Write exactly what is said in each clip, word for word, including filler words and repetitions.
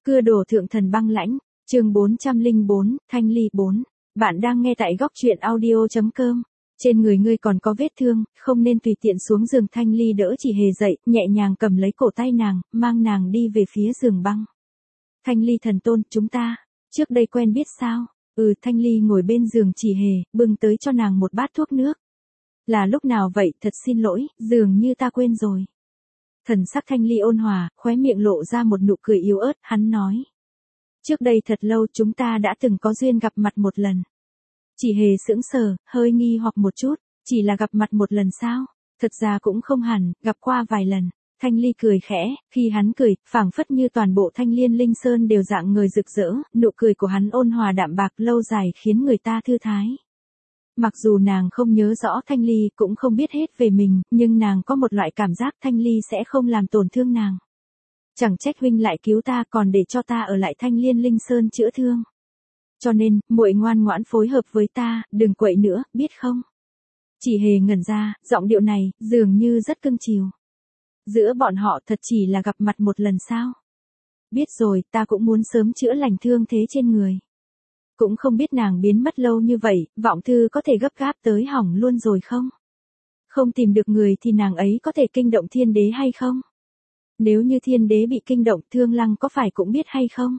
Cưa đổ thượng thần băng lãnh, chương bốn trăm lẻ bốn, Thanh Ly bốn. Bạn đang nghe tại góc truyện audio.com. Trên người ngươi còn có vết thương, không nên tùy tiện xuống giường. Thanh Ly đỡ Chỉ Hề dậy, nhẹ nhàng cầm lấy cổ tay nàng, mang nàng đi về phía giường băng. Thanh Ly thần tôn, chúng ta, trước đây quen biết sao? Ừ, Thanh Ly ngồi bên giường Chỉ Hề, bưng tới cho nàng một bát thuốc nước. Là lúc nào vậy, thật xin lỗi, dường như ta quên rồi. Thần sắc Thanh Ly ôn hòa, khóe miệng lộ ra một nụ cười yếu ớt, hắn nói. Trước đây thật lâu chúng ta đã từng có duyên gặp mặt một lần. Chỉ Hề sững sờ, hơi nghi hoặc một chút, chỉ là gặp mặt một lần sao? Thật ra cũng không hẳn, gặp qua vài lần. Thanh Ly cười khẽ, khi hắn cười, phảng phất như toàn bộ Thanh Liên Linh Sơn đều rạng ngời rực rỡ, nụ cười của hắn ôn hòa đạm bạc lâu dài khiến người ta thư thái. Mặc dù nàng không nhớ rõ Thanh Ly cũng không biết hết về mình, nhưng nàng có một loại cảm giác Thanh Ly sẽ không làm tổn thương nàng. Chẳng trách huynh lại cứu ta còn để cho ta ở lại Thanh Liên Linh Sơn chữa thương. Cho nên, muội ngoan ngoãn phối hợp với ta, đừng quậy nữa, biết không? Chỉ Hề ngẩn ra, giọng điệu này, dường như rất cưng chiều. Giữa bọn họ thật chỉ là gặp mặt một lần sao? Biết rồi, ta cũng muốn sớm chữa lành thương thế trên người. Cũng không biết nàng biến mất lâu như vậy, vọng thư có thể gấp gáp tới hỏng luôn rồi không? Không tìm được người thì nàng ấy có thể kinh động thiên đế hay không? Nếu như thiên đế bị kinh động, Thương Lăng có phải cũng biết hay không?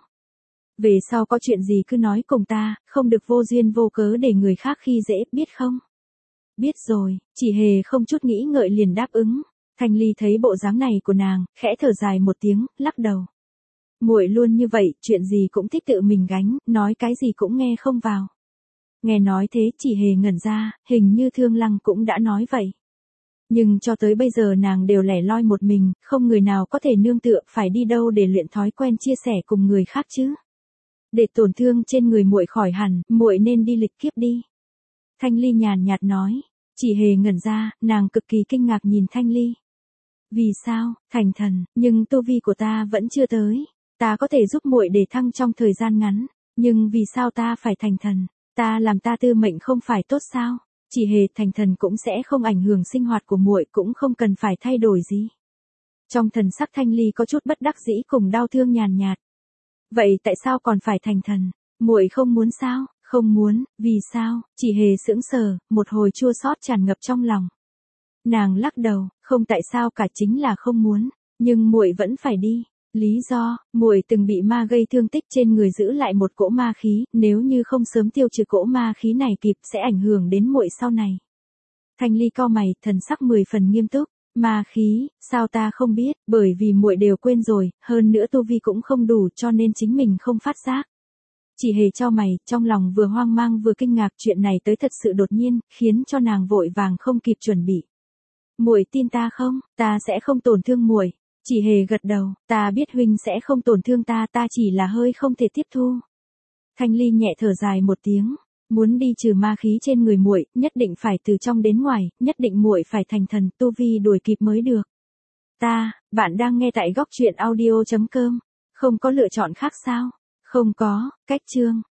Về sau có chuyện gì cứ nói cùng ta, không được vô duyên vô cớ để người khác khi dễ, biết không? Biết rồi, Chỉ Hề không chút nghĩ ngợi liền đáp ứng. Thanh Ly thấy bộ dáng này của nàng, khẽ thở dài một tiếng, lắc đầu. Muội luôn như vậy, chuyện gì cũng thích tự mình gánh, nói cái gì cũng nghe không vào. Nghe nói thế Chỉ Hề ngẩn ra, hình như Thương Lăng cũng đã nói vậy. Nhưng cho tới bây giờ nàng đều lẻ loi một mình, không người nào có thể nương tựa, phải đi đâu để luyện thói quen chia sẻ cùng người khác chứ. Để tổn thương trên người muội khỏi hẳn, muội nên đi lịch kiếp đi. Thanh Ly nhàn nhạt nói. Chỉ Hề ngẩn ra, nàng cực kỳ kinh ngạc nhìn Thanh Ly. Vì sao, thành thần, nhưng tu vi của ta vẫn chưa tới. Ta có thể giúp muội để thăng trong thời gian ngắn, nhưng vì sao ta phải thành thần? Ta làm ta tư mệnh không phải tốt sao? Chỉ Hề, thành thần cũng sẽ không ảnh hưởng sinh hoạt của muội, cũng không cần phải thay đổi gì. Trong thần sắc Thanh Ly có chút bất đắc dĩ cùng đau thương nhàn nhạt. Vậy tại sao còn phải thành thần? Muội không muốn sao? Không muốn, vì sao? Chỉ Hề sững sờ, một hồi chua xót tràn ngập trong lòng. Nàng lắc đầu, không tại sao cả, chính là không muốn, nhưng muội vẫn phải đi. Lý do, muội từng bị ma gây thương tích trên người, giữ lại một cỗ ma khí, nếu như không sớm tiêu trừ cỗ ma khí này kịp sẽ ảnh hưởng đến muội sau này. Thanh Ly cau mày, thần sắc mười phần nghiêm túc. Ma khí, sao ta không biết, bởi vì muội đều quên rồi, hơn nữa tu vi cũng không đủ cho nên chính mình không phát giác. Chỉ Hề chau mày, trong lòng vừa hoang mang vừa kinh ngạc, chuyện này tới thật sự đột nhiên, khiến cho nàng vội vàng không kịp chuẩn bị. Muội tin ta không? Ta sẽ không tổn thương muội. Chỉ Hề gật đầu, ta biết huynh sẽ không tổn thương ta, ta chỉ là hơi không thể tiếp thu. Thanh Ly nhẹ thở dài một tiếng, muốn đi trừ ma khí trên người muội, nhất định phải từ trong đến ngoài, nhất định muội phải thành thần, tu vi đuổi kịp mới được. Ta, bạn đang nghe tại góc truyện audio.com, không có lựa chọn khác sao? Không có, cách chương.